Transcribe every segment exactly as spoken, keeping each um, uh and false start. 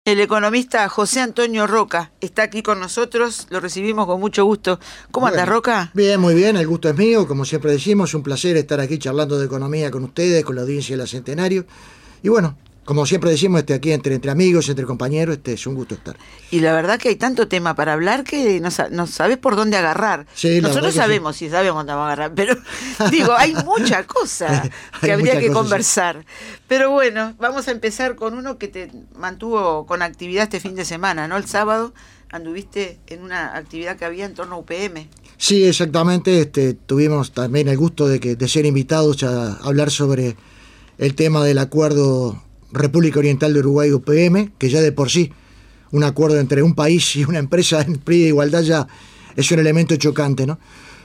El economista José Antonio Roca está aquí con nosotros, lo recibimos con mucho gusto. ¿Cómo Bueno, andas, Roca? Bien, muy bien, el gusto es mío, como siempre decimos, un placer estar aquí charlando de economía con ustedes, con la audiencia de la Centenario. Y bueno, como siempre decimos, este, aquí entre, entre amigos, entre compañeros, este es un gusto estar. Y la verdad que hay tanto tema para hablar que no, sa- no sabes por dónde agarrar. Sí, la Nosotros verdad que sabemos, sí. si sabemos dónde vamos a agarrar, pero digo, hay mucha cosa que Hay habría muchas que cosas, conversar. Pero bueno, vamos a empezar con uno que te mantuvo con actividad este fin de semana, ¿no? El sábado anduviste en una actividad que había en torno a U P M. Sí, exactamente, este, tuvimos también el gusto de, que, de ser invitados a hablar sobre el tema del acuerdo República Oriental de Uruguay U P M, que ya de por sí un acuerdo entre un país y una empresa en plena igualdad ya es un elemento chocante, ¿no?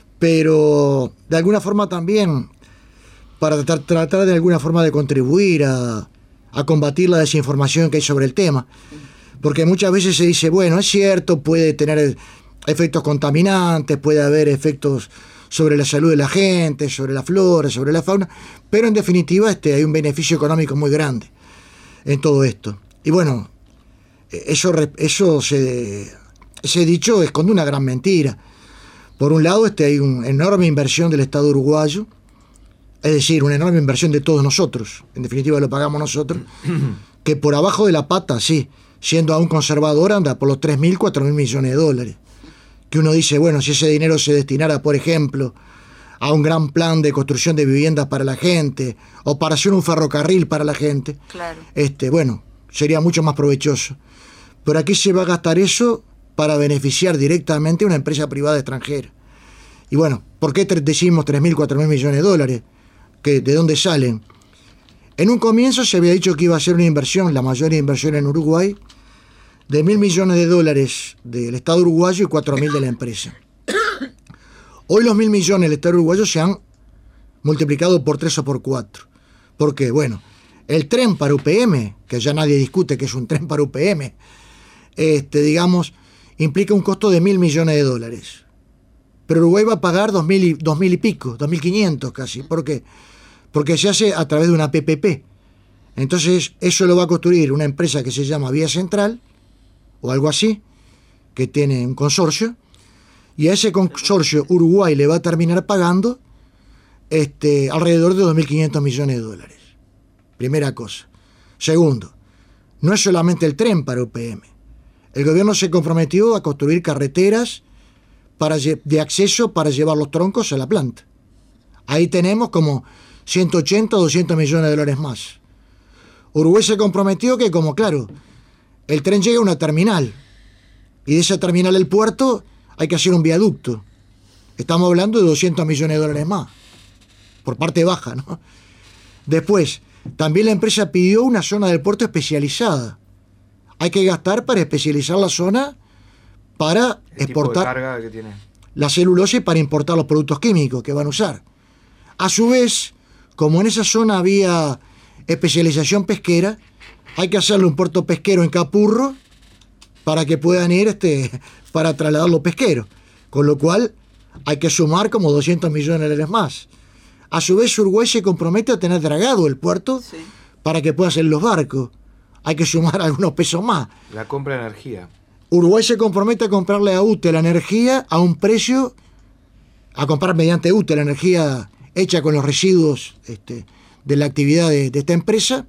Pero de alguna forma también para tratar, tratar de alguna forma de contribuir a, a combatir la desinformación que hay sobre el tema, porque muchas veces se dice, bueno, es cierto, puede tener efectos contaminantes, puede haber efectos sobre la salud de la gente, sobre la flora, sobre la fauna, pero en definitiva este, hay un beneficio económico muy grande en todo esto. Y bueno, eso, eso se, ese dicho esconde una gran mentira. Por un lado, este, hay una enorme inversión del Estado uruguayo, es decir, una enorme inversión de todos nosotros, en definitiva lo pagamos nosotros, que por abajo de la pata, sí, siendo aún conservador, anda por los tres mil, cuatro mil millones de dólares. Que uno dice, bueno, si ese dinero se destinara, por ejemplo, a un gran plan de construcción de viviendas para la gente, o para hacer un ferrocarril para la gente, Claro. este, bueno, sería mucho más provechoso. Pero aquí se va a gastar eso para beneficiar directamente a una empresa privada extranjera. Y bueno, ¿por qué decimos tres mil, cuatro mil millones de dólares? ¿Que, ¿De dónde salen? En un comienzo se había dicho que iba a ser una inversión, la mayor inversión en Uruguay, de mil millones de dólares del Estado uruguayo y cuatro mil de la empresa. Hoy los mil millones del Estado uruguayo se han multiplicado por tres o por cuatro. ¿Por qué? Bueno, el tren para U P M, que ya nadie discute que es un tren para U P M, este, digamos, implica un costo de mil millones de dólares. Pero Uruguay va a pagar dos mil y, dos mil y pico, dos mil quinientos casi. ¿Por qué? Porque se hace a través de una P P P. Entonces, eso lo va a construir una empresa que se llama Vía Central, o algo así, que tiene un consorcio, y a ese consorcio Uruguay le va a terminar pagando este, alrededor de dos mil quinientos millones de dólares. Primera cosa. Segundo, no es solamente el tren para U P M. El gobierno se comprometió a construir carreteras para, de acceso para llevar los troncos a la planta. Ahí tenemos como ciento ochenta o doscientos millones de dólares más. Uruguay se comprometió que, como claro, el tren llega a una terminal, y de esa terminal del puerto hay que hacer un viaducto. Estamos hablando de doscientos millones de dólares más, por parte baja, ¿no? Después, también la empresa pidió una zona del puerto especializada. Hay que gastar para especializar la zona para El exportar tipo de carga que tiene. la celulosa y para importar los productos químicos que van a usar. A su vez, como en esa zona había especialización pesquera, hay que hacerle un puerto pesquero en Capurro para que puedan ir este, para trasladar los pesqueros. Con lo cual hay que sumar como doscientos millones de dólares más. A su vez, Uruguay se compromete a tener dragado el puerto Sí. para que puedan hacer los barcos. Hay que sumar algunos pesos más. La compra de energía. Uruguay se compromete a comprarle a U T E la energía a un precio, a comprar mediante U T E la energía hecha con los residuos este, de la actividad de, de esta empresa,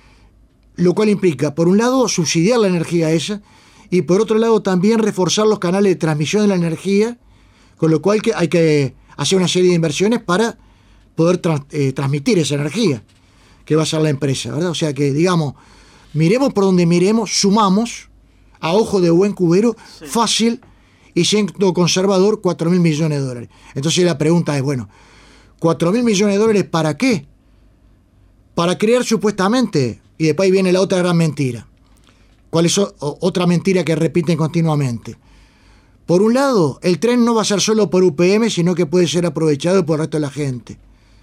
lo cual implica, por un lado, subsidiar la energía esa, y por otro lado también reforzar los canales de transmisión de la energía, con lo cual que hay que hacer una serie de inversiones para poder tra- eh, transmitir esa energía que va a ser la empresa, ¿verdad? O sea que, digamos, miremos por donde miremos, sumamos a ojo de buen cubero, Sí. fácil y siendo conservador, cuatro mil millones de dólares. Entonces la pregunta es, bueno, ¿cuatro mil millones de dólares para qué? Para crear supuestamente, y después ahí viene la otra gran mentira. ¿Cuál es o- otra mentira que repiten continuamente? Por un lado, el tren no va a ser solo por U P M, sino que puede ser aprovechado por el resto de la gente.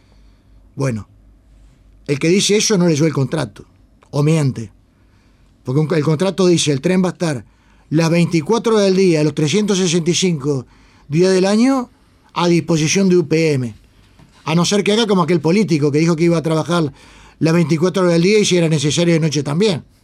Bueno, el que dice eso no leyó el contrato, o miente. Porque un- el contrato dice, el tren va a estar las veinticuatro horas del día, los trescientos sesenta y cinco días del año, a disposición de U P M. A no ser que haga como aquel político que dijo que iba a trabajar las veinticuatro horas del día y si era necesario de noche también.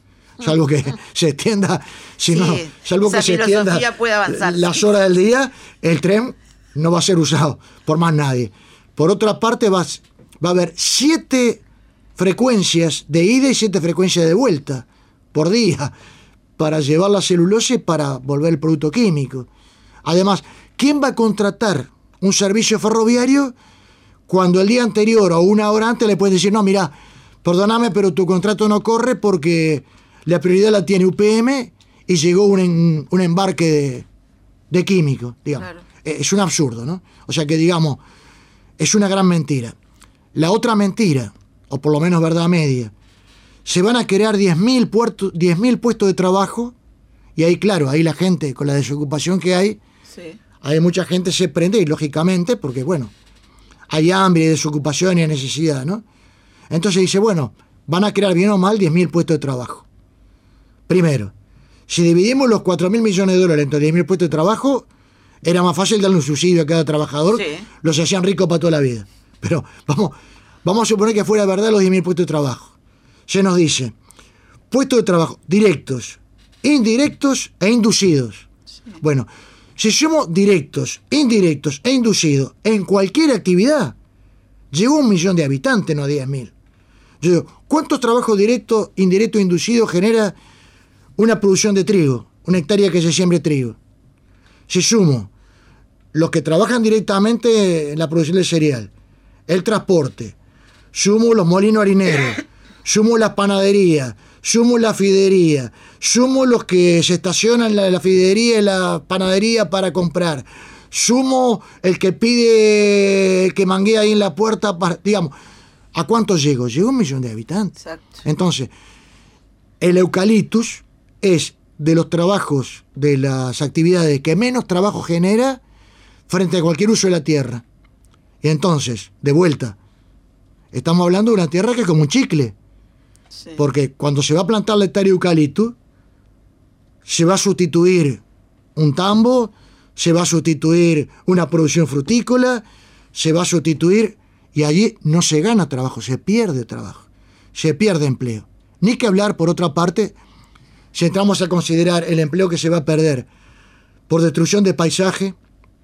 salvo que se extienda, si Sí, no, salvo esa que se extienda filosofía puede avanzar, las sí. horas del día, el tren no va a ser usado por más nadie. Por otra parte, va, va a haber siete frecuencias de ida y siete frecuencias de vuelta por día para llevar la celulosa y para volver el producto químico. Además, ¿quién va a contratar un servicio ferroviario cuando el día anterior o una hora antes le pueden decir, no, mira, perdóname, pero tu contrato no corre porque la prioridad la tiene U P M y llegó un, en, un embarque de, de químico, digamos. Claro. Es un absurdo, ¿no? O sea que, digamos, es una gran mentira. La otra mentira, o por lo menos verdad media, se van a crear diez mil puestos de trabajo, y ahí, claro, ahí la gente, con la desocupación que hay, sí. Hay mucha gente se prende, y lógicamente, porque, bueno, hay hambre, hay desocupación y hay necesidad, ¿no? Entonces dice, bueno, van a crear bien o mal diez mil puestos de trabajo. Primero, si dividimos los cuatro mil millones de dólares entre diez mil puestos de trabajo, era más fácil darle un subsidio a cada trabajador, sí. Los hacían ricos para toda la vida. Pero vamos, vamos a suponer que fuera verdad los diez mil puestos de trabajo. Se nos dice, puestos de trabajo directos, indirectos e inducidos. Sí. Bueno, si somos directos, indirectos e inducidos en cualquier actividad, llegó a un millón de habitantes, no a diez mil. Yo digo, ¿cuántos trabajos directos, indirectos e inducidos genera una producción de trigo? Una hectárea que se siembre trigo. Si sumo los que trabajan directamente en la producción del cereal, el transporte, sumo los molinos harineros, sumo las panaderías, sumo la fidería, sumo los que se estacionan en la, la fidería y la panadería para comprar, sumo el que pide, el que manguea ahí en la puerta, para, digamos, ¿a cuánto llego? Llegó a un millón de habitantes. Exacto. Entonces, el eucaliptus es de los trabajos, de las actividades que menos trabajo genera frente a cualquier uso de la tierra. Y entonces, de vuelta, estamos hablando de una tierra que es como un chicle. Sí. Porque cuando se va a plantar la hectárea de eucalipto, se va a sustituir un tambo, se va a sustituir una producción frutícola, se va a sustituir, y allí no se gana trabajo, se pierde trabajo, se pierde empleo. Ni que hablar, por otra parte, si entramos a considerar el empleo que se va a perder por destrucción de paisaje,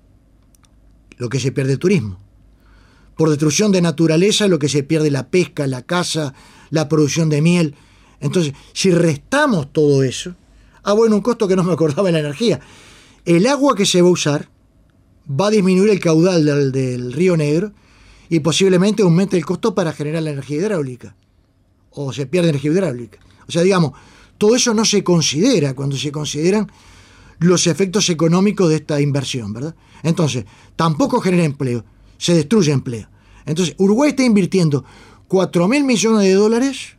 lo que se pierde el turismo. Por destrucción de naturaleza, lo que se pierde la pesca, la caza, la producción de miel. Entonces, si restamos todo eso, ah, bueno, un costo que no me acordaba de la energía. El agua que se va a usar va a disminuir el caudal del, del Río Negro y posiblemente aumente el costo para generar la energía hidráulica. O se pierde energía hidráulica. O sea, digamos, todo eso no se considera cuando se consideran los efectos económicos de esta inversión, ¿verdad? Entonces, tampoco genera empleo, se destruye empleo. Entonces, Uruguay está invirtiendo cuatro mil millones de dólares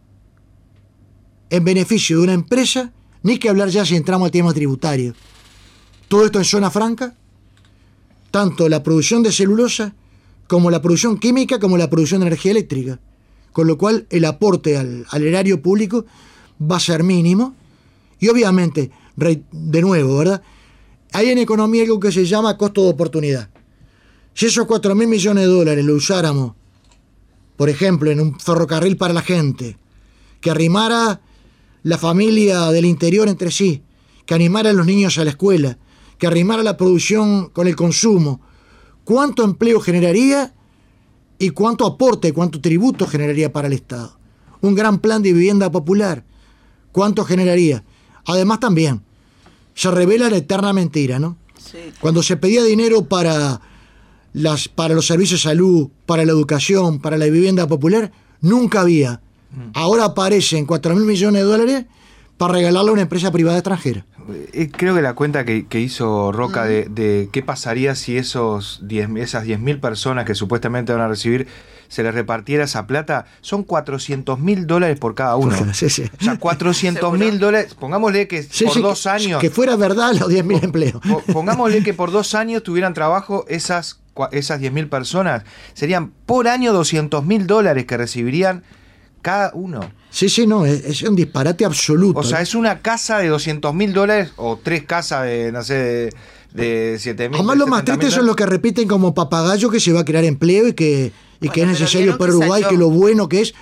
en beneficio de una empresa, ni que hablar ya si entramos al tema tributario. Todo esto en zona franca, tanto la producción de celulosa, como la producción química, como la producción de energía eléctrica. Con lo cual, el aporte al, al erario público va a ser mínimo. Y obviamente, de nuevo, ¿verdad? Hay en economía algo que se llama costo de oportunidad. Si esos cuatro mil millones de dólares lo usáramos, por ejemplo, en un ferrocarril para la gente, que arrimara la familia del interior entre sí, que animara a los niños a la escuela, que arrimara la producción con el consumo, ¿cuánto empleo generaría y cuánto aporte, cuánto tributo generaría para el Estado? Un gran plan de vivienda popular, ¿cuánto generaría? Además también, se revela la eterna mentira, ¿no? Sí. Cuando se pedía dinero para, las, para los servicios de salud, para la educación, para la vivienda popular, nunca había. Mm. Ahora aparecen cuatro mil millones de dólares para regalarle a una empresa privada extranjera. Creo que la cuenta que, que hizo Roca mm. de, de qué pasaría si esos diez, esas diez mil personas que supuestamente van a recibir se les repartiera esa plata, son cuatrocientos mil dólares por cada uno. Sí, sí. O sea, cuatrocientos mil dólares, pongámosle que sí, por sí, dos años... Que fuera verdad los diez mil empleos. Pongámosle que por dos años tuvieran trabajo esas, esas diez mil personas, serían por año doscientos mil dólares que recibirían cada uno. Sí, sí, no, es, es un disparate absoluto. O sea, es una casa de doscientos mil dólares o tres casas de, no sé, de, de siete mil. Además, lo más triste son los que repiten como papagayo que se va a crear empleo y que, y bueno, que es necesario para Uruguay, que, que lo bueno que es.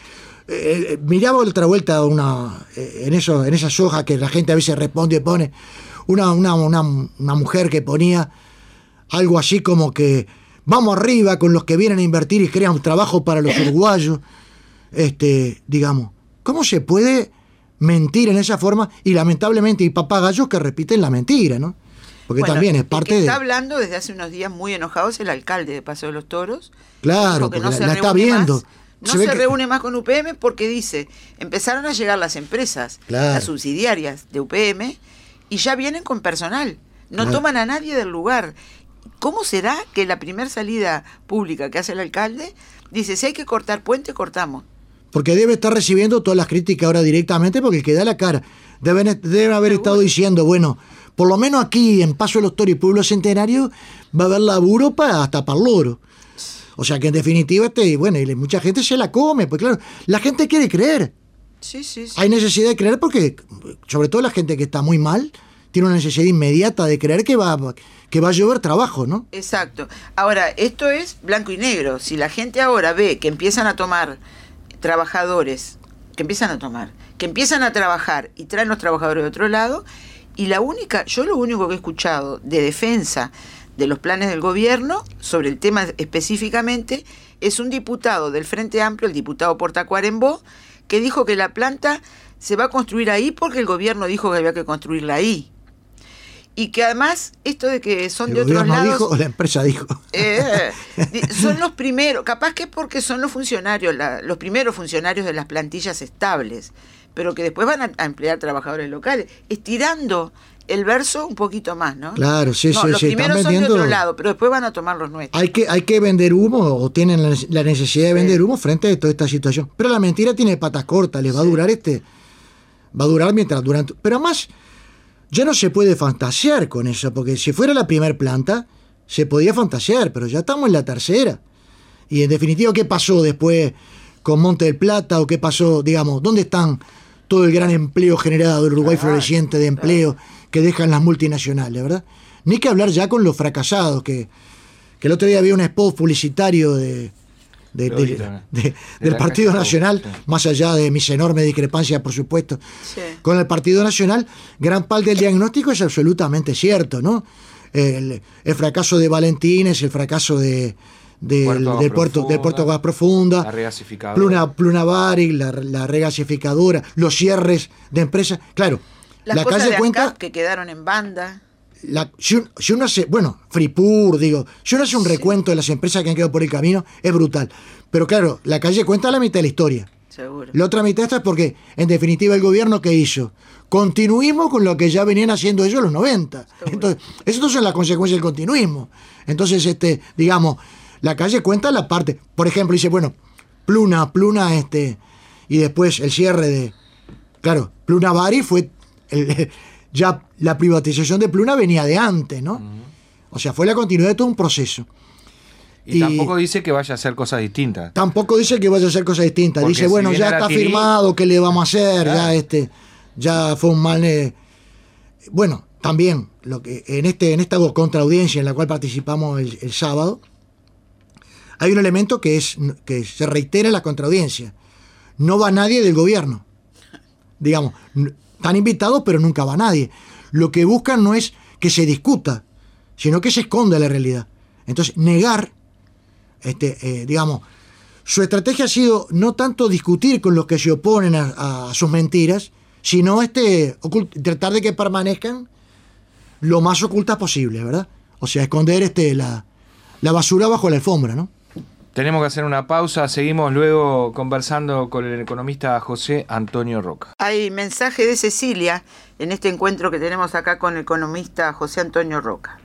Eh, miraba otra vuelta una, eh, en, eso, en esas hojas que la gente a veces responde y pone, una, una, una, una mujer que ponía algo así como que vamos arriba con los que vienen a invertir y crean trabajo para los uruguayos. Este, digamos, ¿cómo se puede mentir en esa forma? Y lamentablemente hay papagayos que repiten la mentira, ¿no? Porque bueno, también es parte el que de... está hablando desde hace unos días muy enojado es el alcalde de Paso de los Toros. Claro, que porque no la, la está viendo. Más, no se, se que... reúne más con U P M porque dice, empezaron a llegar las empresas, claro. las subsidiarias de U P M, y ya vienen con personal. No claro. toman a nadie del lugar. ¿Cómo será que la primera salida pública que hace el alcalde dice, si hay que cortar puente, cortamos? Porque debe estar recibiendo todas las críticas ahora directamente, porque el que da la cara deben, deben haber Seguro. estado diciendo, bueno, por lo menos aquí en Paso de los Toros y Pueblo Centenario va a haber laburo para hasta para el loro. O sea que en definitiva, este, bueno, y mucha gente se la come, pues claro, la gente quiere creer. Sí, sí, sí. Hay necesidad de creer porque, sobre todo la gente que está muy mal, tiene una necesidad inmediata de creer que va, que va a llover trabajo, ¿no? Exacto. Ahora, esto es blanco y negro. Si la gente ahora ve que empiezan a tomar trabajadores, que empiezan a tomar, que empiezan a trabajar y traen los trabajadores de otro lado, y la única, yo lo único que he escuchado de defensa de los planes del gobierno sobre el tema específicamente es un diputado del Frente Amplio, el diputado Portacuarembó, que dijo que la planta se va a construir ahí porque el gobierno dijo que había que construirla ahí. Y que además, esto de que son ¿El de otros gobierno lados... dijo o la empresa dijo? Eh, son los primeros, capaz que es porque son los funcionarios, la, los primeros funcionarios de las plantillas estables, pero que después van a, a emplear trabajadores locales, estirando el verso un poquito más, ¿no? Claro, sí, no, sí, los sí. primeros Están son vendiendo... de otro lado, pero después van a tomar los nuestros. Hay que, hay que vender humo o tienen la, la necesidad de vender sí. humo frente a toda esta situación. Pero la mentira tiene patas cortas, les va sí. a durar este, va a durar mientras durante. Pero además, ya no se puede fantasear con eso, porque si fuera la primer planta, se podía fantasear, pero ya estamos en la tercera. Y en definitiva, ¿qué pasó después con Monte del Plata? ¿O qué pasó, digamos, dónde están todo el gran empleo generado, el Uruguay ah, floreciente de empleo ah. que dejan las multinacionales, ¿verdad? Ni que hablar ya con los fracasados, que, que el otro día había un spot publicitario de, de, de, de, de, de del Partido Nacional, sí. más allá de mis enormes discrepancias, por supuesto, sí. con el Partido Nacional, gran parte del diagnóstico es absolutamente cierto, ¿no? El, el fracaso de Valentines, el fracaso de... Del puerto, del, puerto, del puerto Gas Profunda, la regasificadora, Pluna, Pluna Bari, la, la regasificadora, los cierres de empresas. Claro, las la cosas calle de cuenta. ANCAP que quedaron en banda. La, si, un, si uno hace, bueno, Fripur, digo, si uno hace un sí. recuento de las empresas que han quedado por el camino, es brutal. Pero claro, la calle cuenta la mitad de la historia. Seguro. La otra mitad es porque, en definitiva, el gobierno que hizo. Continuismo con lo que ya venían haciendo ellos en los noventa. Seguro. Entonces, eso son las consecuencias del continuismo. Entonces, este, digamos. La calle cuenta la parte, por ejemplo, dice, bueno, Pluna, Pluna, este, y después el cierre de, claro, Pluna Bari fue, el, ya la privatización de Pluna venía de antes, ¿no? Uh-huh. O sea, fue la continuidad de todo un proceso. Y, y tampoco dice que vaya a hacer cosas distintas. Tampoco dice que vaya a hacer cosas distintas. Porque dice, si bueno, ya está Tini, firmado, ¿qué le vamos a hacer? Claro. Ya este, ya fue un mal... Eh. Bueno, también, lo que en este, en esta contraaudiencia en la cual participamos el, el sábado, hay un elemento que es que se reitera en la contraaudiencia. No va nadie del gobierno. Digamos, están invitados, pero nunca va nadie. Lo que buscan no es que se discuta, sino que se esconda la realidad. Entonces, negar, este, eh, digamos, su estrategia ha sido no tanto discutir con los que se oponen a, a sus mentiras, sino este, ocult- tratar de que permanezcan lo más ocultas posible, ¿verdad? O sea, esconder este, la, la basura bajo la alfombra, ¿no? Tenemos que hacer una pausa, seguimos luego conversando con el economista José Antonio Roca. Hay mensaje de Cecilia en este encuentro que tenemos acá con el economista José Antonio Roca.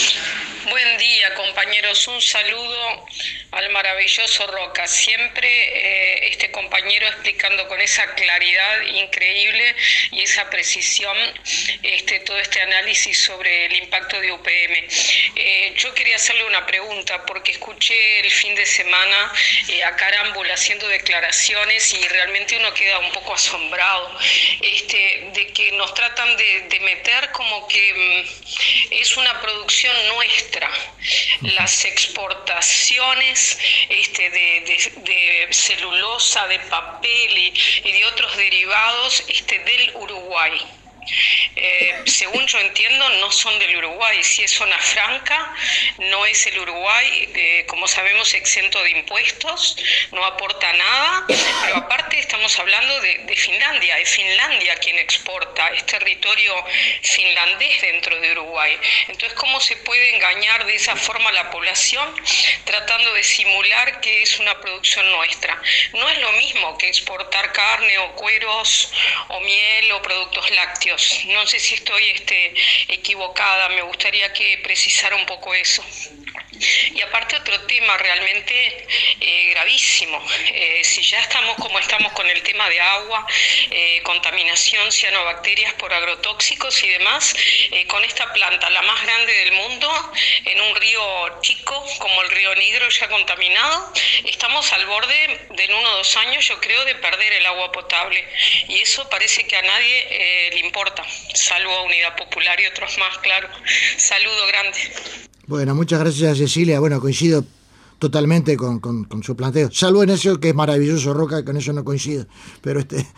Buen día, compañeros. Un saludo al maravilloso Roca. Siempre eh, este compañero explicando con esa claridad increíble y esa precisión este, todo este análisis sobre el impacto de U P M. Eh, yo quería hacerle una pregunta porque escuché el fin de semana eh, a Carámbula haciendo declaraciones y realmente uno queda un poco asombrado este, de que nos tratan de, de meter como que mm, es una producción nuestra. Las exportaciones camiones este, de, de, de celulosa, de papel y, y de otros derivados este, del Uruguay. Eh, según yo entiendo, no son del Uruguay. Si es zona franca, no es el Uruguay, eh, como sabemos, exento de impuestos, no aporta nada, pero aparte estamos hablando de, de Finlandia, es Finlandia quien exporta, es territorio finlandés dentro de Uruguay. Entonces, ¿cómo se puede engañar de esa forma a la población tratando de simular que es una producción nuestra? No es lo mismo que exportar carne o cueros o miel o productos lácteos. No sé si estoy este, equivocada, me gustaría que precisara un poco eso. Y aparte otro tema realmente eh, gravísimo, eh, si ya estamos como estamos con el tema de agua, eh, contaminación, cianobacterias por agrotóxicos y demás, eh, con esta planta, la más grande del mundo, en un río chico como el río Nigro ya contaminado, estamos al borde de en uno o dos años, yo creo, de perder el agua potable, y eso parece que a nadie eh, le importa, salvo a Unidad Popular y otros más, claro. Saludo grande. Bueno, muchas gracias, Cecilia. Bueno, coincido totalmente con, con, con su planteo. Salvo en eso que es maravilloso, Roca, con eso no coincido. Pero este,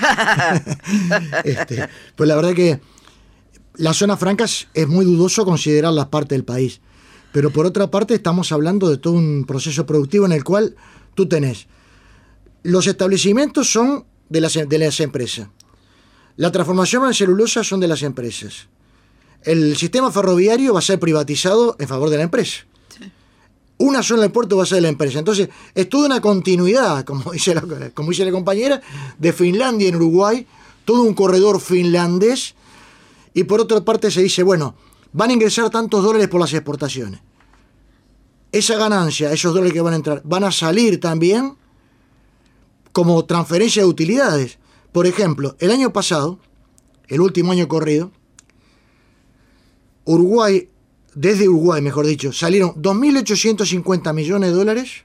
este pues la verdad que las zonas francas es muy dudoso considerarlas parte del país. Pero por otra parte estamos hablando de todo un proceso productivo en el cual tú tenés. Los establecimientos son de las, de las empresas. La transformación en celulosa son de las empresas. El sistema ferroviario va a ser privatizado en favor de la empresa. Sí. Una zona del puerto va a ser de la empresa. Entonces, es toda una continuidad, como dice la, como dice la compañera, de Finlandia en Uruguay, todo un corredor finlandés, y por otra parte se dice, bueno, van a ingresar tantos dólares por las exportaciones. Esa ganancia, esos dólares que van a entrar, van a salir también como transferencia de utilidades. Por ejemplo, el año pasado, el último año corrido, Uruguay, desde Uruguay, mejor dicho, salieron dos mil ochocientos cincuenta millones de dólares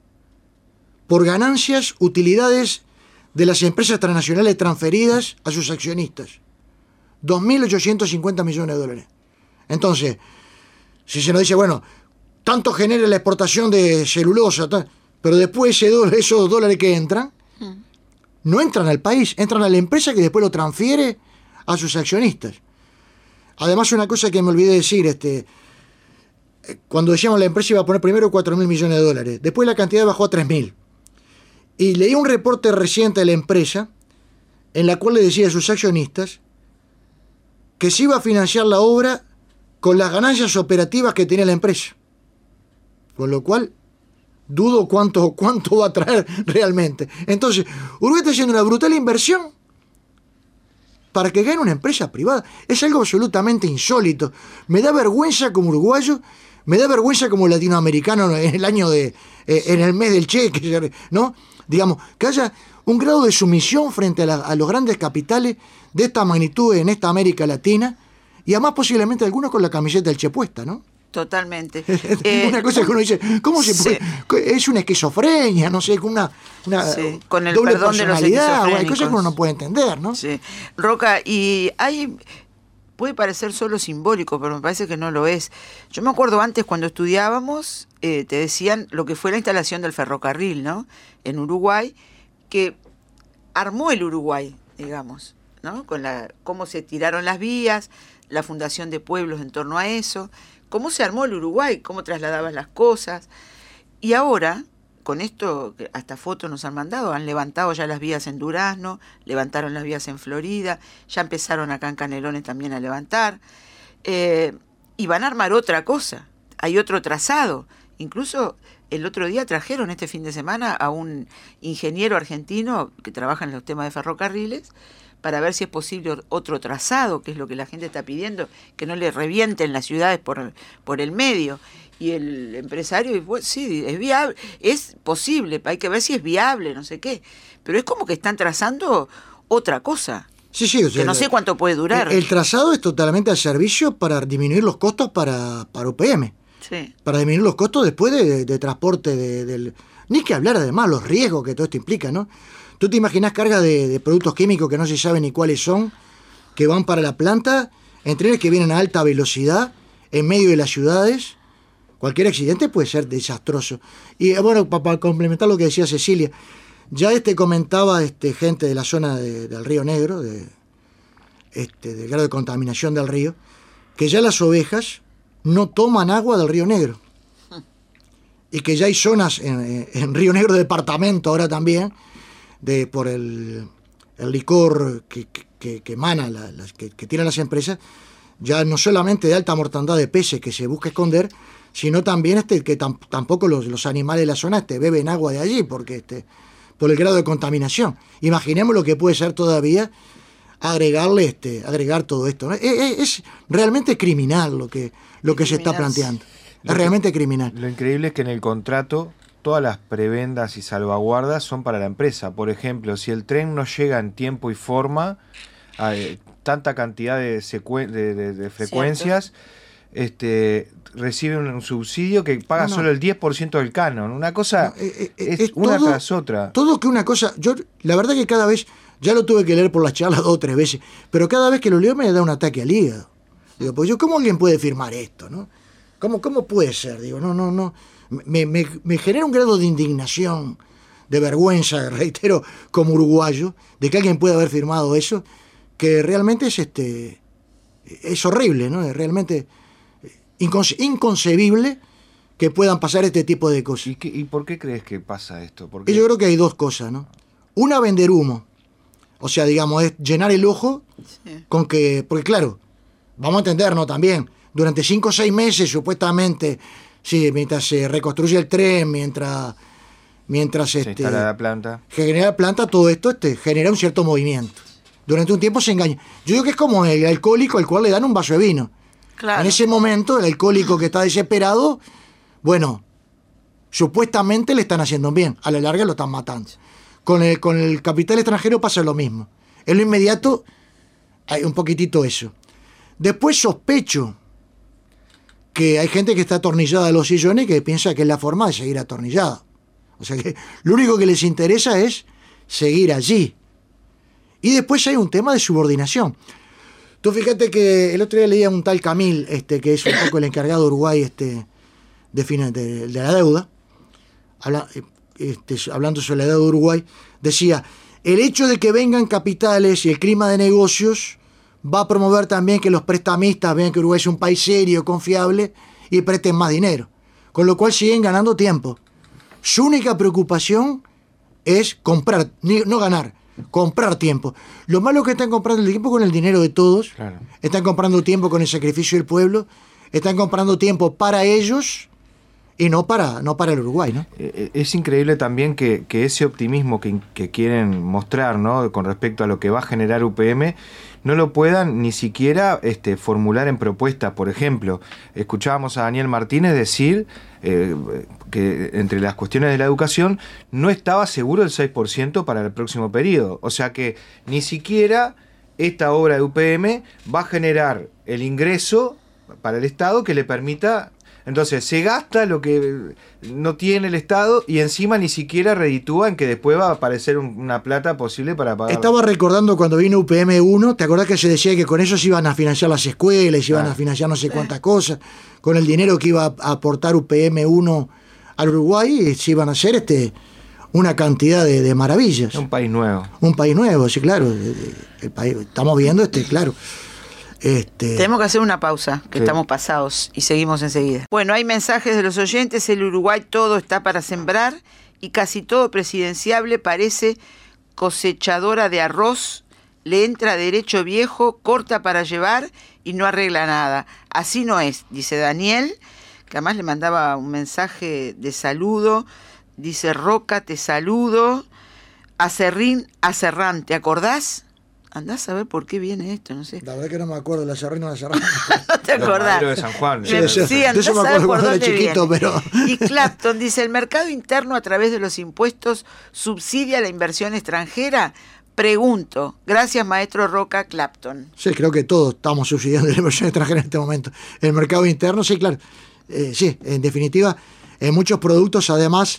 por ganancias, utilidades de las empresas transnacionales transferidas a sus accionistas. dos mil ochocientos cincuenta millones de dólares. Entonces, si se nos dice, bueno, tanto genera la exportación de celulosa, pero después ese dólar, esos dólares que entran, no entran al país, entran a la empresa que después lo transfiere a sus accionistas. Además, una cosa que me olvidé decir, este, cuando decíamos la empresa iba a poner primero cuatro mil millones de dólares, después la cantidad bajó a tres mil. Y leí un reporte reciente de la empresa en la cual le decía a sus accionistas que se iba a financiar la obra con las ganancias operativas que tenía la empresa. Con lo cual, dudo cuánto, cuánto va a traer realmente. Entonces, Uruguay está haciendo una brutal inversión para que gane una empresa privada. Es algo absolutamente insólito. Me da vergüenza como uruguayo, me da vergüenza como latinoamericano en el año de, eh, en el mes del cheque, ¿no? Digamos, que haya un grado de sumisión frente a, la, a los grandes capitales de esta magnitud en esta América Latina, y además posiblemente algunos con la camiseta del Che puesta, ¿no? Totalmente. Una eh, cosa que uno dice, ¿cómo se puede? Sí. Es una esquizofrenia, no sé, una, una sí, con el doble perdón de los personalidad, hay cosas que uno no puede entender, ¿no? Sí. Roca, y hay, puede parecer solo simbólico, pero me parece que no lo es. Yo me acuerdo antes cuando estudiábamos, eh, te decían lo que fue la instalación del ferrocarril, ¿no? En Uruguay, que armó el Uruguay, digamos, ¿no? Con la, cómo se tiraron las vías, la fundación de pueblos en torno a eso, cómo se armó el Uruguay, cómo trasladaban las cosas. Y ahora, con esto, que hasta fotos nos han mandado, han levantado ya las vías en Durazno, levantaron las vías en Florida, ya empezaron acá en Canelones también a levantar, eh, y van a armar otra cosa, hay otro trazado. Incluso el otro día trajeron este fin de semana a un ingeniero argentino que trabaja en los temas de ferrocarriles, para ver si es posible otro trazado, que es lo que la gente está pidiendo, que no le revienten las ciudades por, por el medio. Y el empresario, pues, sí, es viable, es posible, hay que ver si es viable, no sé qué. Pero es como que están trazando otra cosa, sí, sí, o sea, que no sé cuánto puede durar. El, el trazado es totalmente al servicio para disminuir los costos para, para U P M. Sí. Para disminuir los costos después de, de, de transporte de, del... Ni que hablar además los riesgos que todo esto implica, ¿no? ¿Tú te imaginas cargas de, de productos químicos que no se sabe ni cuáles son, que van para la planta, en trenes que vienen a alta velocidad, en medio de las ciudades, cualquier accidente puede ser desastroso. Y bueno, para, para complementar lo que decía Cecilia, ya este comentaba este, gente de la zona de, del Río Negro, de, este, del grado de contaminación del río, que ya las ovejas no toman agua del Río Negro. Y que ya hay zonas en, en Río Negro, departamento ahora también, de, por el, el licor que, que, que emana, la, la, que, que tienen las empresas, ya no solamente de alta mortandad de peces que se busca esconder, sino también este, que tam, tampoco los, los animales de la zona este, beben agua de allí, porque este, por el grado de contaminación. Imaginemos lo que puede ser todavía agregarle este, agregar todo esto, ¿no? Es, es, es realmente criminal lo que, lo que se está planteando. Es realmente criminal. Lo increíble es que en el contrato todas las prebendas y salvaguardas son para la empresa. Por ejemplo, si el tren no llega en tiempo y forma, hay tanta cantidad de, secuen- de, de, de frecuencias, este, recibe un, un subsidio que paga no, no. solo el diez por ciento del canon. Una cosa no, eh, eh, es, es una todo, tras otra. Todo que una cosa, yo la verdad que cada vez, ya lo tuve que leer por las charlas dos o tres veces, pero cada vez que lo leo me da un ataque al hígado. Digo, pues yo, ¿cómo alguien puede firmar esto, no? ¿Cómo, ¿Cómo puede ser? Digo, no, no, no. Me, me, me genera un grado de indignación, de vergüenza, reitero, como uruguayo, de que alguien pueda haber firmado eso, que realmente es este es horrible, ¿no? Es realmente inconce- inconcebible que puedan pasar este tipo de cosas. ¿Y, qué, y por qué crees que pasa esto? ¿Por qué? Y yo creo que hay dos cosas, ¿no? Una, vender humo. O sea, digamos, es llenar el ojo sí. con que... Porque claro, vamos a entendernos también. Durante cinco o seis meses, supuestamente, sí, mientras se reconstruye el tren, mientras... mientras se este, instala la planta. Genera la planta, todo esto este, genera un cierto movimiento. Durante un tiempo se engaña. Yo digo que es como el alcohólico al cual le dan un vaso de vino. Claro. En ese momento, el alcohólico que está desesperado, bueno, supuestamente le están haciendo bien. A la larga lo están matando. Con el, con el capital extranjero pasa lo mismo. En lo inmediato hay un poquitito eso. Después sospecho que hay gente que está atornillada a los sillones y que piensa que es la forma de seguir atornillada. O sea que lo único que les interesa es seguir allí. Y después hay un tema de subordinación. Tú fíjate que el otro día leía un tal Camil, este, que es un poco el encargado de Uruguay este, de, de, de la deuda, habla, este, hablando sobre la deuda de Uruguay, decía, el hecho de que vengan capitales y el clima de negocios va a promover también que los prestamistas vean que Uruguay es un país serio, confiable, y presten más dinero. Con lo cual siguen ganando tiempo. Su única preocupación es comprar, no ganar, comprar tiempo. Lo malo es que están comprando el tiempo con el dinero de todos, claro. Están comprando tiempo con el sacrificio del pueblo, están comprando tiempo para ellos y no para, no para el Uruguay, ¿no? Es increíble también que, que ese optimismo que, que quieren mostrar, ¿no?, con respecto a lo que va a generar U P M, no lo puedan ni siquiera este, formular en propuestas. Por ejemplo, escuchábamos a Daniel Martínez decir eh, que entre las cuestiones de la educación no estaba seguro el seis por ciento para el próximo periodo. O sea que ni siquiera esta obra de U P M va a generar el ingreso para el Estado que le permita... Entonces se gasta lo que no tiene el Estado y encima ni siquiera reditúa en que después va a aparecer un, una plata posible para pagar. Estaba recordando cuando vino U P M uno, ¿te acordás que se decía que con eso se iban a financiar las escuelas y se iban ah. a financiar no sé cuántas cosas? Con el dinero que iba a aportar U P M uno al Uruguay se iban a hacer este una cantidad de, de maravillas. Un país nuevo. Un país nuevo, sí, claro. El país, estamos viendo este, claro. Este... Tenemos que hacer una pausa, que sí. Estamos pasados y seguimos enseguida. Bueno, hay mensajes de los oyentes. El Uruguay todo está para sembrar y casi todo presidenciable parece cosechadora de arroz. Le entra derecho viejo, corta para llevar y no arregla nada. Así no es, dice Daniel, que además le mandaba un mensaje de saludo. Dice Roca, te saludo. Acerrín, Acerrán, ¿te acordás? Andás a ver por qué viene esto, no sé. La verdad que no me acuerdo, la Serrano, la Serrano. No te acordás. De San Juan. Sí, sí, sí, andás de eso me acuerdo cuando era chiquito, viene. Pero... Y Clapton dice, ¿el mercado interno a través de los impuestos subsidia la inversión extranjera? Pregunto. Gracias, maestro Roca. Clapton. Sí, creo que todos estamos subsidiando la inversión extranjera en este momento. El mercado interno, sí, claro. Eh, sí, en definitiva, en muchos productos, además,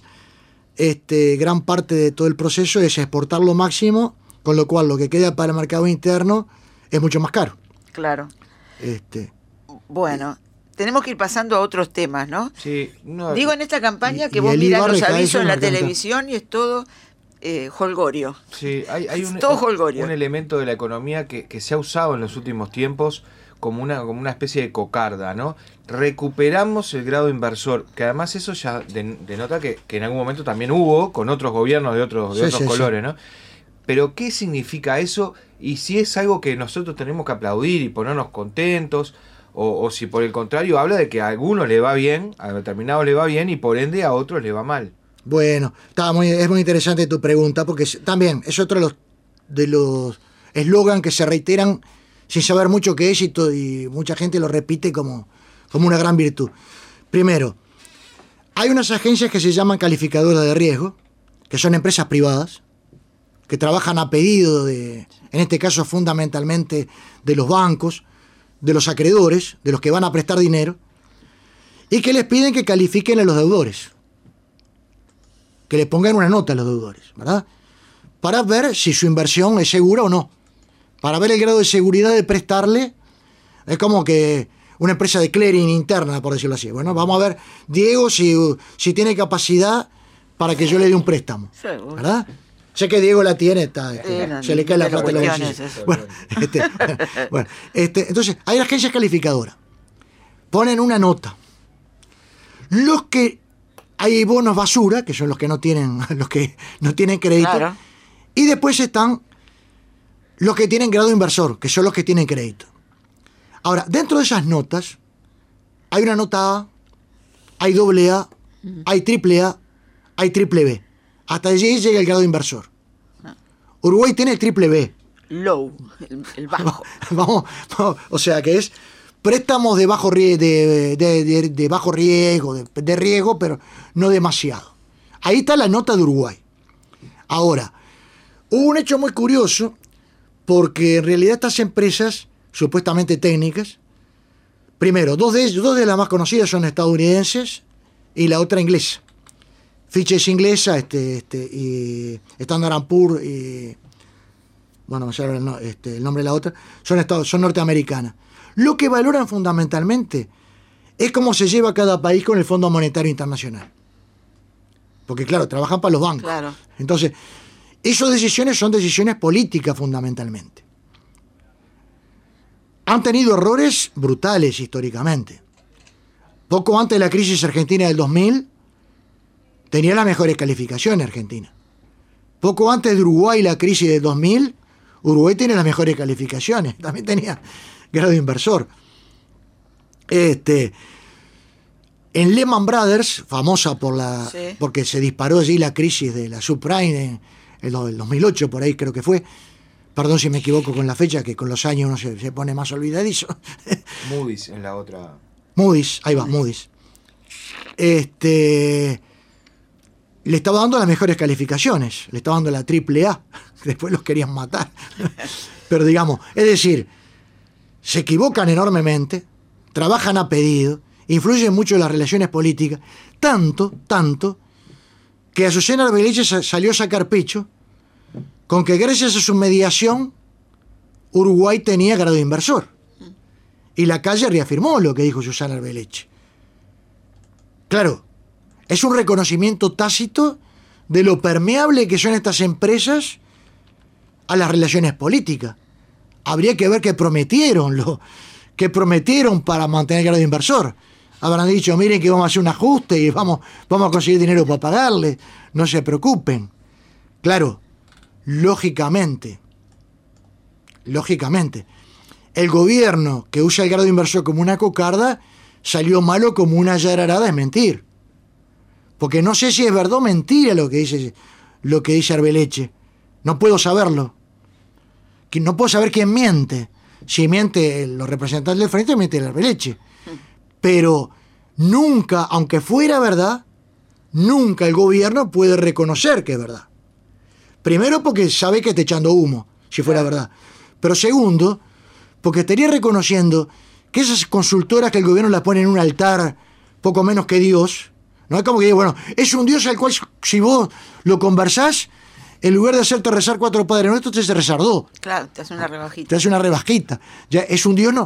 este, gran parte de todo el proceso es exportar lo máximo, con lo cual lo que queda para el mercado interno es mucho más caro. Claro. Este, bueno, tenemos que ir pasando a otros temas, ¿no? Sí, no, Digo en esta campaña y- que y vos el mirás I V A los recae avisos sobre en la el mercado. televisión y es todo eh, holgorio. Sí, hay, hay un, Todo un- jolgorio. un elemento de la economía que, que se ha usado en los últimos tiempos como una, como una especie de cocarda, ¿no? Recuperamos el grado inversor, que además eso ya den- denota que, que en algún momento también hubo con otros gobiernos de otros, de Sí, otros sí, colores, ¿no? Pero ¿qué significa eso? Y si es algo que nosotros tenemos que aplaudir y ponernos contentos, o, o si por el contrario habla de que a algunos le va bien, a determinados le va bien y por ende a otros le va mal. Bueno, está muy, es muy interesante tu pregunta, porque es- también es otro de los de los eslogan que se reiteran sin saber mucho qué es y, to- y mucha gente lo repite como, como una gran virtud. Primero, hay unas agencias que se llaman calificadoras de riesgo, que son empresas privadas, que trabajan a pedido de, en este caso fundamentalmente de los bancos, de los acreedores, de los que van a prestar dinero, y que les piden que califiquen a los deudores, que le pongan una nota a los deudores, ¿verdad? Para ver si su inversión es segura o no, para ver el grado de seguridad de prestarle. Es como que una empresa de clearing interna, por decirlo así. Bueno, vamos a ver, Diego, si, si tiene capacidad para que yo le dé un préstamo, Seguro. ¿verdad? Sé que Diego la tiene, está, este, Eh, no, se le cae la de las plata en los cuestiones, bolsillos. eso. Bueno, este, bueno, este, entonces, hay agencias calificadoras. Ponen una nota. Los que hay bonos basura, que son los que no tienen, los que no tienen crédito, Claro. y después están los que tienen grado inversor, que son los que tienen crédito. Ahora, dentro de esas notas, hay una nota A, hay doble A, hay triple A, hay triple B. Hasta allí llega el grado inversor. Uruguay tiene el triple B. Low, el, el bajo. Vamos, vamos, o sea que es préstamos de bajo, rie- de, de- de- de bajo riesgo, de, de riesgo, pero no demasiado. Ahí está la nota de Uruguay. Ahora, hubo un hecho muy curioso, porque en realidad estas empresas, supuestamente técnicas, primero, dos de, ellos- dos de las más conocidas son estadounidenses y la otra inglesa. Fitch es inglesa, este, este, y Standard and Poor's y bueno, me sale el, no- este, el nombre de la otra, son, estados, son norteamericanas. Lo que valoran fundamentalmente es cómo se lleva cada país con el Fondo Monetario Internacional. Porque claro, trabajan para los bancos. Claro. Entonces, esas decisiones son decisiones políticas fundamentalmente. Han tenido errores brutales históricamente. Poco antes de la crisis argentina del dos mil, tenía las mejores calificaciones Argentina. Poco antes de Uruguay, la crisis del dos mil, Uruguay tiene las mejores calificaciones. También tenía grado inversor. Este, en Lehman Brothers, famosa por la, Sí. porque se disparó allí la crisis de la subprime en el, do- el dos mil ocho, por ahí creo que fue. Perdón si me equivoco con la fecha, que con los años uno se, se pone más olvidadizo. Moody's en la otra. Moody's, ahí va, Moody's. Este, le estaba dando las mejores calificaciones, le estaba dando la triple A, después los querían matar. Pero digamos, es decir, se equivocan enormemente, trabajan a pedido, influyen mucho en las relaciones políticas, tanto, tanto, que Azucena Arbeleche sa- salió a sacar pecho con que gracias a su mediación Uruguay tenía grado inversor. Y la calle reafirmó lo que dijo Susana Arbeleche. Claro, es un reconocimiento tácito de lo permeable que son estas empresas a las relaciones políticas. Habría que ver qué prometieron, lo que prometieron para mantener el grado de inversor. Habrán dicho, miren que vamos a hacer un ajuste y vamos, vamos a conseguir dinero para pagarles, no se preocupen. Claro, lógicamente, lógicamente, el gobierno que usa el grado de inversor como una cocarda salió malo como una yararada, es mentir. Porque no sé si es verdad o mentira lo que dice, lo que dice Arbeleche. No puedo saberlo. Que no puedo saber quién miente. Si miente los representantes del frente, miente el Arbeleche. Pero nunca, aunque fuera verdad, nunca el gobierno puede reconocer que es verdad. Primero porque sabe que está echando humo, si fuera verdad. Pero segundo, porque estaría reconociendo que esas consultoras que el gobierno las pone en un altar poco menos que Dios, no es como que, bueno, es un Dios al cual si vos lo conversás, en lugar de hacerte rezar cuatro Padres Nuestros, te hace rezar dos. Claro, te hace una rebajita. Te hace una rebajita. Ya es un Dios, no,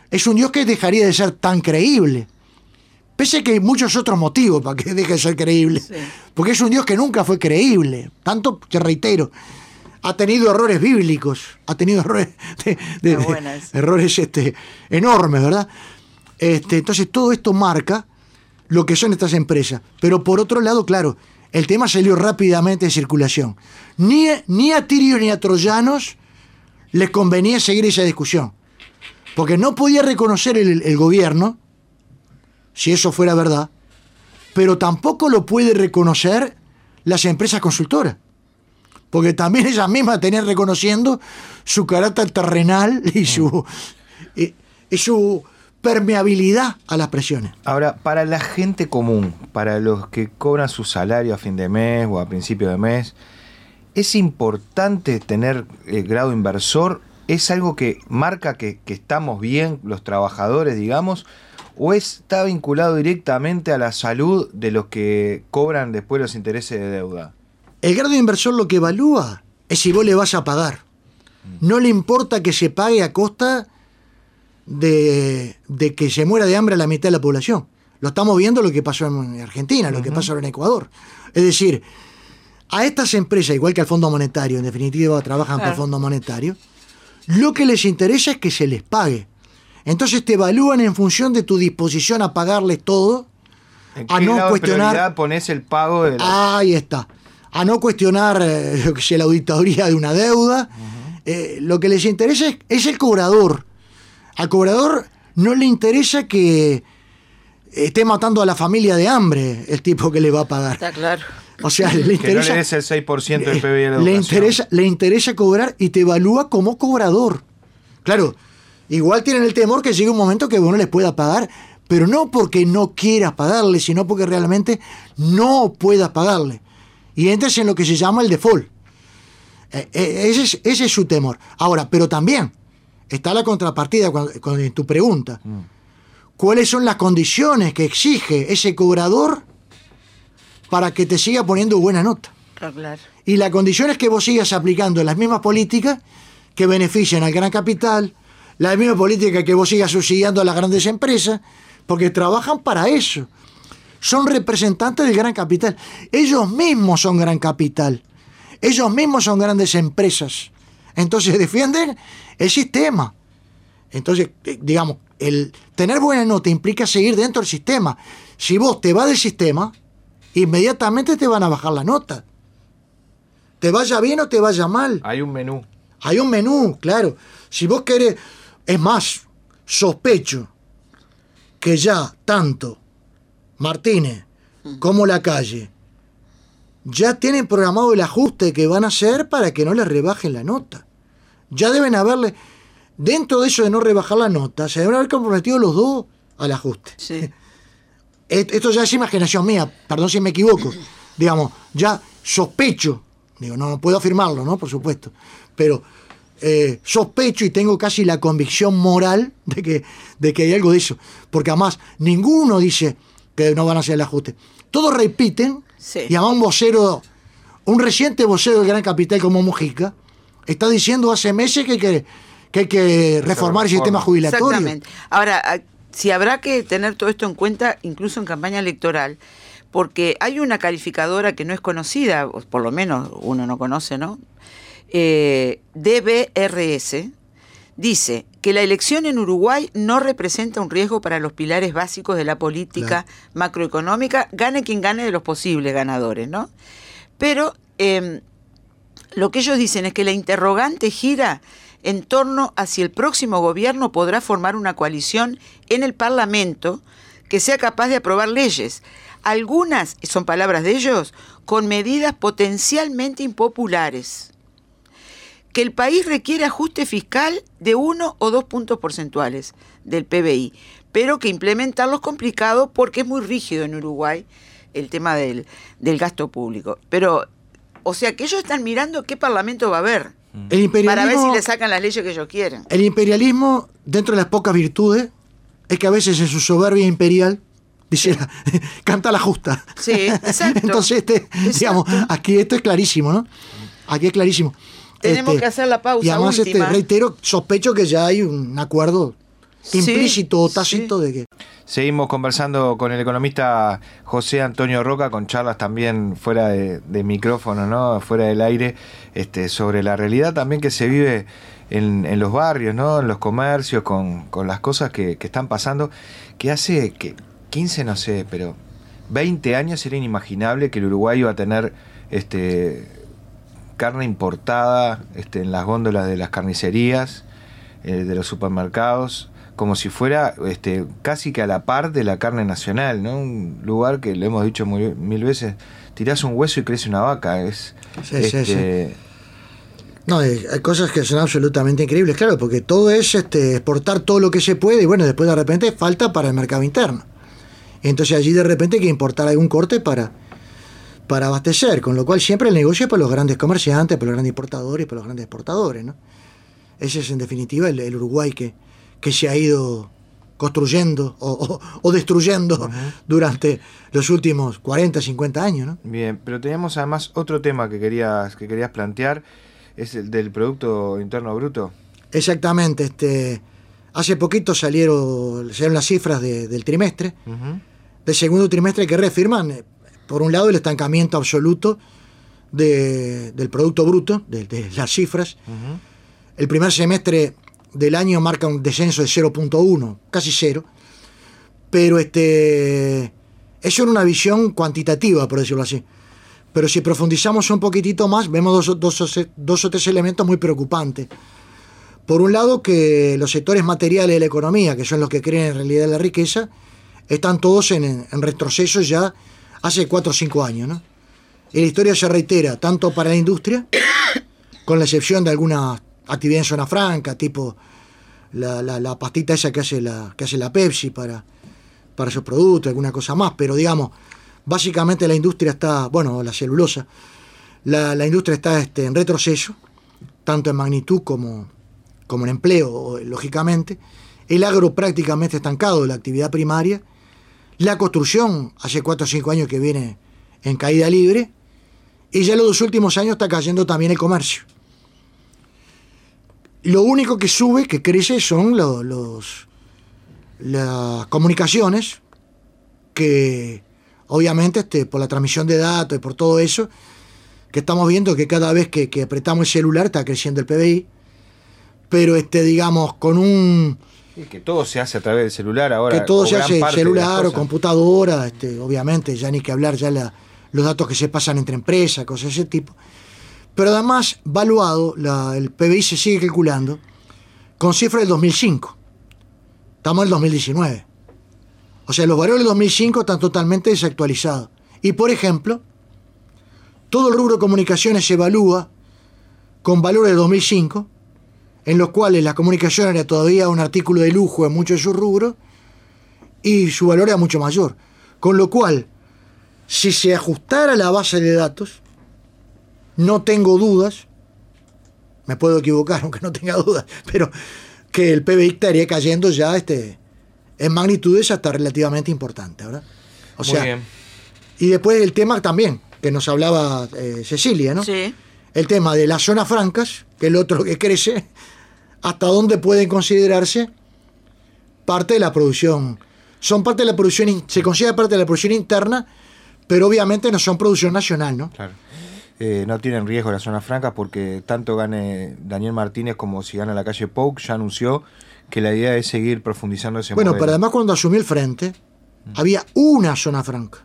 es un Dios que dejaría de ser tan creíble. Pese a que hay muchos otros motivos para que deje de ser creíble. Sí. Porque es un Dios que nunca fue creíble. Tanto, te reitero, ha tenido errores bíblicos, ha tenido errores, de, de, de, errores este, enormes, ¿verdad? Este, entonces todo esto marca lo que son estas empresas. Pero por otro lado, claro, el tema salió rápidamente de circulación. Ni, ni a tirios ni a troyanos les convenía seguir esa discusión. Porque no podía reconocer el, el gobierno, si eso fuera verdad, pero tampoco lo puede reconocer las empresas consultoras. Porque también ellas mismas tenían reconociendo su carácter terrenal y su, y, y su permeabilidad a las presiones. Ahora, para la gente común, para los que cobran su salario a fin de mes o a principio de mes, ¿es importante tener el grado inversor? ¿Es algo que marca que, que estamos bien los trabajadores, digamos? ¿O está vinculado directamente a la salud de los que cobran después los intereses de deuda? El grado inversor lo que evalúa es si vos le vas a pagar. No le importa que se pague a costa de, de que se muera de hambre a la mitad de la población. Lo estamos viendo lo que pasó en Argentina, lo uh-huh. que pasó en Ecuador. Es decir, a estas empresas, igual que al Fondo Monetario, en definitiva trabajan para el Fondo Monetario, lo que les interesa es que se les pague. Entonces te evalúan en función de tu disposición a pagarles todo, ¿En qué a no grado cuestionar. De prioridad pones el pago de la... Ahí está. A no cuestionar eh, lo que sea la auditoría de una deuda. Uh-huh. Eh, lo que les interesa es, es el cobrador. Al cobrador no le interesa que esté matando a la familia de hambre el tipo que le va a pagar. Está claro. O sea, le interesa, que no le des el seis por ciento del P B I de la le educación. interesa, le interesa cobrar y te evalúa como cobrador. Claro, igual tienen el temor que llegue un momento que uno les pueda pagar, pero no porque no quieras pagarle, sino porque realmente no puedas pagarle. Y entras en lo que se llama el default. Eh, eh, ese, es, ese es su temor. Ahora, pero también está la contrapartida con, con tu pregunta. Mm. ¿Cuáles son las condiciones que exige ese cobrador para que te siga poniendo buena nota? Oh, claro. Y la condición es que vos sigas aplicando las mismas políticas que benefician al gran capital, la misma política que vos sigas subsidiando a las grandes empresas, porque trabajan para eso. Son representantes del gran capital. Ellos mismos son gran capital. Ellos mismos son grandes empresas. Entonces defienden el sistema. Entonces, digamos, el tener buena nota implica seguir dentro del sistema. Si vos te vas del sistema, inmediatamente te van a bajar la nota. Te vaya bien o te vaya mal. Hay un menú. Hay un menú, claro. Si vos querés... Es más, sospecho que ya tanto Martínez como La Calle ya tienen programado el ajuste que van a hacer para que no les rebajen la nota. Ya deben haberle... Dentro de eso de no rebajar la nota, se deben haber comprometido los dos al ajuste. Sí. Esto ya es imaginación mía, perdón si me equivoco. Digamos, ya sospecho, digo, no, no puedo afirmarlo, ¿no? Por supuesto, pero eh, sospecho y tengo casi la convicción moral de que, de que hay algo de eso. Porque además, ninguno dice que no van a hacer el ajuste. Todos repiten, sí. Y además un vocero, un reciente vocero del Gran Capital como Mujica, está diciendo hace meses que hay que, que, hay que reformar el sistema jubilatorio. Exactamente. Ahora, si habrá que tener todo esto en cuenta, incluso en campaña electoral, porque hay una calificadora que no es conocida, o por lo menos uno no conoce, ¿no? Eh, D B R S dice que la elección en Uruguay no representa un riesgo para los pilares básicos de la política claro. macroeconómica, gane quien gane de los posibles ganadores, ¿no? Pero eh, lo que ellos dicen es que la interrogante gira en torno a si el próximo gobierno podrá formar una coalición en el Parlamento que sea capaz de aprobar leyes. Algunas, son palabras de ellos, con medidas potencialmente impopulares. Que el país requiere ajuste fiscal de uno o dos puntos porcentuales del P B I, pero que implementarlo es complicado porque es muy rígido en Uruguay el tema del, del gasto público. Pero, o sea, que ellos están mirando qué parlamento va a haber el imperialismo, para ver si le sacan las leyes que ellos quieren. El imperialismo, dentro de las pocas virtudes, es que a veces en su soberbia imperial dice, sí. canta la justa. Sí, exacto. Entonces, este, exacto. digamos, aquí esto es clarísimo, ¿no? Aquí es clarísimo. Tenemos este, que hacer la pausa y además, última. Este, reitero, sospecho que ya hay un acuerdo implícito o tácito sí. de que... Seguimos conversando con el economista José Antonio Roca, con charlas también fuera de, de micrófono, ¿no? Fuera del aire, este, sobre la realidad también que se vive en, en los barrios, ¿no? En los comercios, con, con las cosas que, que están pasando, que hace que quince, no sé, pero veinte años era inimaginable que el Uruguay iba a tener este, carne importada este, en las góndolas de las carnicerías, eh, de los supermercados, como si fuera este, casi que a la par de la carne nacional, ¿no? Un lugar que, lo hemos dicho muy, mil veces, tirás un hueso y crece una vaca. Es, Sí, este, sí, sí. No, hay cosas que son absolutamente increíbles, claro, porque todo es este, exportar todo lo que se puede y bueno, después de repente falta para el mercado interno. Entonces allí de repente hay que importar algún corte para, para abastecer, con lo cual siempre el negocio es para los grandes comerciantes, para los grandes importadores, para los grandes exportadores, ¿no? Ese es en definitiva el, el Uruguay que, que se ha ido construyendo o, o, o destruyendo uh-huh. durante los últimos cuarenta, cincuenta años, ¿no? Bien, pero teníamos además otro tema que querías, que querías plantear, es el del Producto Interno Bruto. Exactamente, este, hace poquito salieron, salieron las cifras de, del trimestre, uh-huh. del segundo trimestre, que reafirman, por un lado, el estancamiento absoluto de, del Producto Bruto, de, de las cifras. Uh-huh. El primer semestre del año marca un descenso de cero punto uno, casi cero, pero este, eso en una visión cuantitativa, por decirlo así. Pero si profundizamos un poquitito más, vemos dos, dos, dos o tres elementos muy preocupantes. Por un lado, que los sectores materiales de la economía, que son los que crean en realidad la riqueza, están todos en, en retroceso ya hace cuatro o cinco años, ¿no? Y la historia se reitera tanto para la industria, con la excepción de algunas actividad en zona franca, tipo la, la, la pastita esa que hace la, que hace la Pepsi para, para sus productos, alguna cosa más, pero digamos, básicamente la industria está, bueno, la celulosa, la, la industria está este, en retroceso, tanto en magnitud como, como en empleo, lógicamente. El agro prácticamente estancado, la actividad primaria, la construcción hace cuatro o cinco años que viene en caída libre, y ya en los dos últimos años está cayendo también el comercio. Lo único que sube, que crece, son los, los, las comunicaciones, que obviamente este, por la transmisión de datos y por todo eso, que estamos viendo que cada vez que, que apretamos el celular está creciendo el P B I, pero este, digamos, con un... Sí, que todo se hace a través del celular ahora. Que todo se hace celular o computadora, este, obviamente, ya ni que hablar ya la, los datos que se pasan entre empresas, cosas de ese tipo. Pero además, valuado, la, el P B I se sigue calculando con cifras del dos mil cinco. Estamos en el dos mil diecinueve. O sea, los valores del dos mil cinco están totalmente desactualizados. Y, por ejemplo, todo el rubro de comunicaciones se evalúa con valores de dos mil cinco, en los cuales la comunicación era todavía un artículo de lujo en muchos de sus rubros, y su valor era mucho mayor. Con lo cual, si se ajustara la base de datos, no tengo dudas, me puedo equivocar aunque no tenga dudas, pero que el P B I estaría cayendo ya este, en magnitudes hasta relativamente importantes, ¿verdad? O Muy sea, bien. Y después el tema también, que nos hablaba eh, Cecilia, ¿no? Sí. El tema de las zonas francas, que es el otro que crece, hasta dónde pueden considerarse parte de la producción. Son parte de la producción, se considera parte de la producción interna, pero obviamente no son producción nacional, ¿no? Claro. Eh, no tienen riesgo las zonas francas porque tanto gane Daniel Martínez como si gana la calle Pou, ya anunció que la idea es seguir profundizando ese bueno, modelo. pero además cuando asumió el frente, mm. había una zona franca.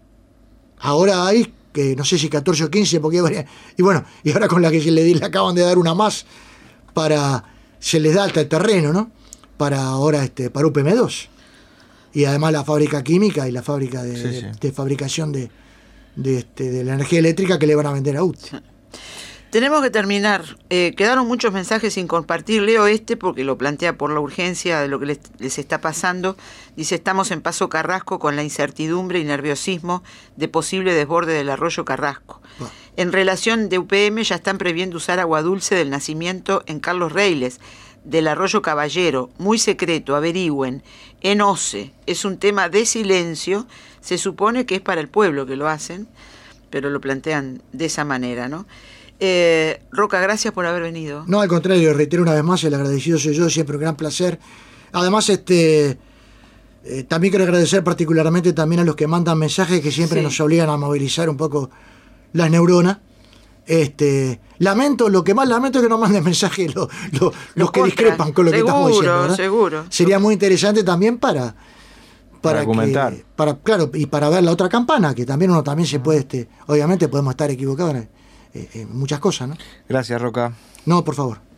Ahora hay, que no sé si catorce o quince, porque hay, y bueno, y ahora con la que se le, le acaban de dar una más, para se les da hasta el terreno, ¿no? Para ahora, este, para U P M dos. Y además la fábrica química y la fábrica de, sí, sí. de, de fabricación de De, este, de la energía eléctrica que le van a vender a U T E. Tenemos que terminar. Eh, quedaron muchos mensajes sin compartir. Leo este porque lo plantea por la urgencia de lo que les, les está pasando. Dice, estamos en Paso Carrasco con la incertidumbre y nerviosismo de posible desborde del arroyo Carrasco. Oh. En relación de U P M ya están previendo usar agua dulce del nacimiento en Carlos Reiles, del arroyo Caballero, muy secreto, averigüen, en O C E. Es un tema de silencio, se supone que es para el pueblo que lo hacen, pero lo plantean de esa manera, ¿no? Eh, Roca, gracias por haber venido. No, al contrario, reitero una vez más, el agradecido soy yo, siempre un gran placer Además, este eh, también quiero agradecer particularmente también a los que mandan mensajes que siempre sí. nos obligan a movilizar un poco las neuronas. Este, lamento, lo que más lamento es que no manden mensajes lo, lo, los, los que contra. discrepan con lo seguro, que estamos diciendo, ¿verdad? Seguro. Sería muy interesante también para para, para argumentar. Que, para, claro, y para ver la otra campana, que también uno también se puede, este, obviamente podemos estar equivocados en, en muchas cosas, ¿no? Gracias, Roca. No, por favor.